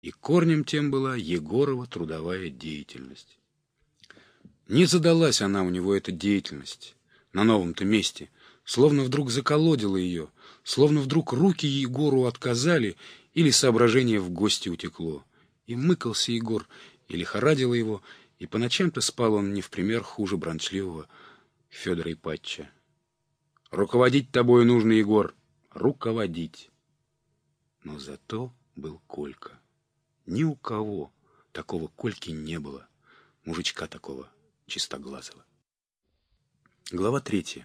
И корнем тем была Егорова трудовая деятельность. Не задалась она у него, эта деятельность, на новом-то месте, словно вдруг заколодила ее, словно вдруг руки Егору отказали или соображение в гости утекло. И мыкался Егор, и лихорадило его, и по ночам-то спал он не в пример хуже бранчливого Федора Ипатча. «Руководить тобою нужно, Егор, руководить!» Но зато был Колька. Ни у кого такого Кольки не было, мужичка такого чистоглазого. Глава 3.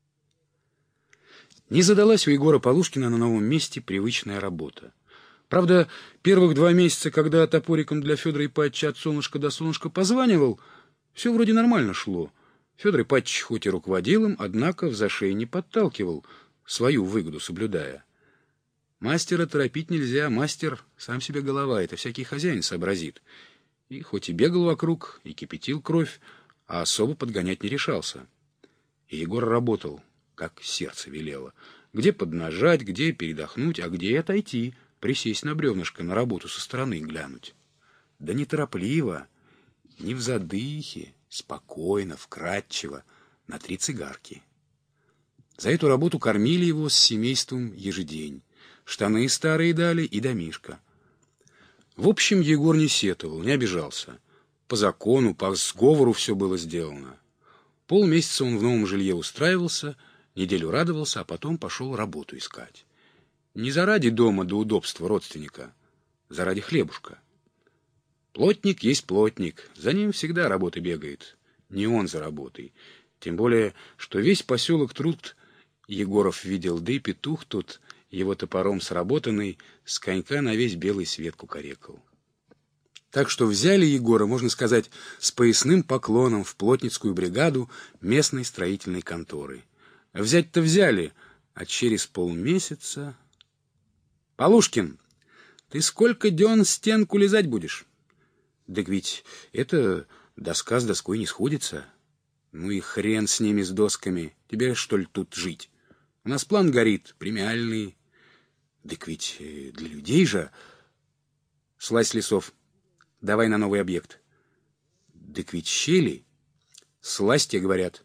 Не задалась у Егора Полушкина на новом месте привычная работа. Правда, первых 2 месяца, когда топориком для Федора Ипатча от солнышка до солнышка позванивал, все вроде нормально шло. Федор Ипатч хоть и руководил им, однако в зашей не подталкивал, свою выгоду соблюдая. Мастера торопить нельзя, мастер сам себе голова, это всякий хозяин сообразит. И хоть и бегал вокруг, и кипятил кровь, а особо подгонять не решался. И Егор работал, как сердце велело. Где поднажать, где передохнуть, а где и отойти, присесть на бревнышко, на работу со стороны глянуть. Да неторопливо, не в задыхе, спокойно, вкратчиво, на 3 цигарки. За эту работу кормили его с семейством ежедень. Штаны старые дали и домишко. В общем, Егор не сетовал, не обижался. По закону, по сговору все было сделано. Полмесяца он в новом жилье устраивался, неделю радовался, а потом пошел работу искать. Не заради дома до удобства родственника, заради хлебушка. Плотник есть плотник, за ним всегда работа бегает, не он за работой. Тем более, что весь поселок Труд Егоров видел, да и петух тут, его топором сработанный, с конька на весь белый свет кукарекал. Так что взяли Егора, можно сказать, с поясным поклоном в плотницкую бригаду местной строительной конторы. Взять-то взяли, а через полмесяца... «Полушкин, ты сколько дён стенку лизать будешь?» «Так ведь это доска с доской не сходится». «Ну и хрен с ними, с досками. Тебе, что ли, тут жить? У нас план горит, премиальный». «Так ведь для людей же...» «Слазь, Лесов, давай на новый объект». «Так ведь щели...» «Слазьте, говорят».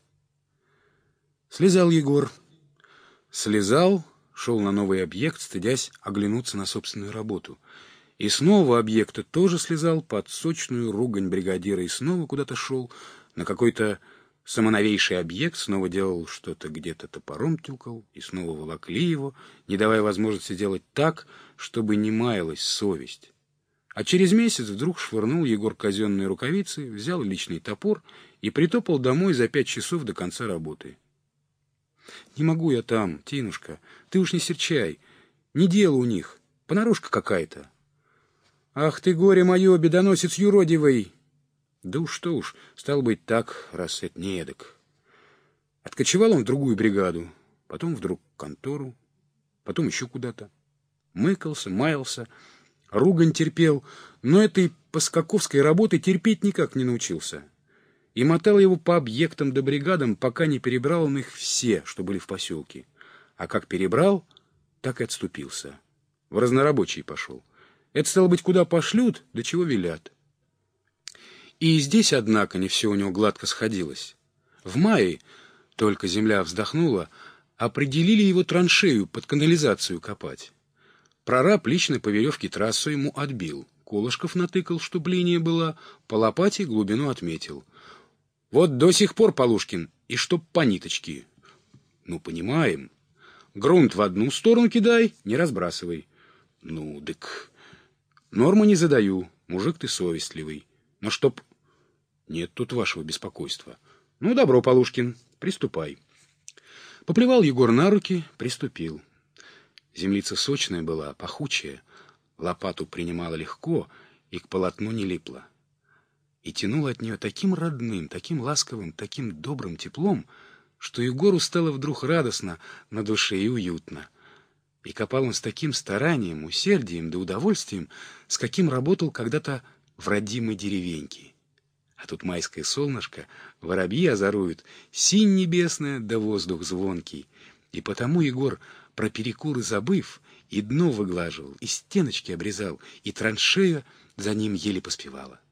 Слезал Егор. Слезал, шел на новый объект, стыдясь оглянуться на собственную работу. И снова объекта тоже слезал под сочную ругань бригадира, и снова куда-то шел на какой-то самоновейший объект, снова делал что-то, где-то топором тюкал, и снова волокли его, не давая возможности делать так, чтобы не маялась совесть. А через месяц вдруг швырнул Егор казенные рукавицы, взял личный топор и притопал домой за 5 часов до конца работы. «Не могу я там, Тинушка, ты уж не серчай, не дело у них, понарошка какая-то». «Ах ты, горе мое, бедоносец юродивый!» «Да уж что уж, стало быть так, раз это не эдак». Откочевал он в другую бригаду, потом в другую контору, потом еще куда-то. Мыкался, маялся, ругань терпел, но этой поскаковской работы терпеть никак не научился. И мотал его по объектам да бригадам, пока не перебрал он их все, что были в поселке. А как перебрал, так и отступился. В разнорабочие пошел. Это, стало быть, куда пошлют, до чего велят. И здесь, однако, не все у него гладко сходилось. В мае, только земля вздохнула, определили его траншею под канализацию копать. Прораб лично по веревке трассу ему отбил. Колышков натыкал, чтоб линия была, по лопате глубину отметил. Вот до сих пор, Полушкин, и чтоб по ниточке. Ну, понимаем. Грунт в одну сторону кидай, не разбрасывай. Ну, дык... Норму не задаю, мужик ты совестливый. Но чтоб... Нет тут вашего беспокойства. Ну, добро, Полушкин, приступай. Поплевал Егор на руки, приступил. Землица сочная была, пахучая. Лопату принимала легко и к полотну не липла. И тянуло от нее таким родным, таким ласковым, таким добрым теплом, что Егору стало вдруг радостно на душе и уютно. И копал он с таким старанием, усердием да удовольствием, с каким работал когда-то в родимой деревеньке. А тут майское солнышко, воробьи озоруют, синь небесная да воздух звонкий. И потому Егор, про перекуры забыв, И дно выглаживал, и стеночки обрезал, и траншея за ним еле поспевала.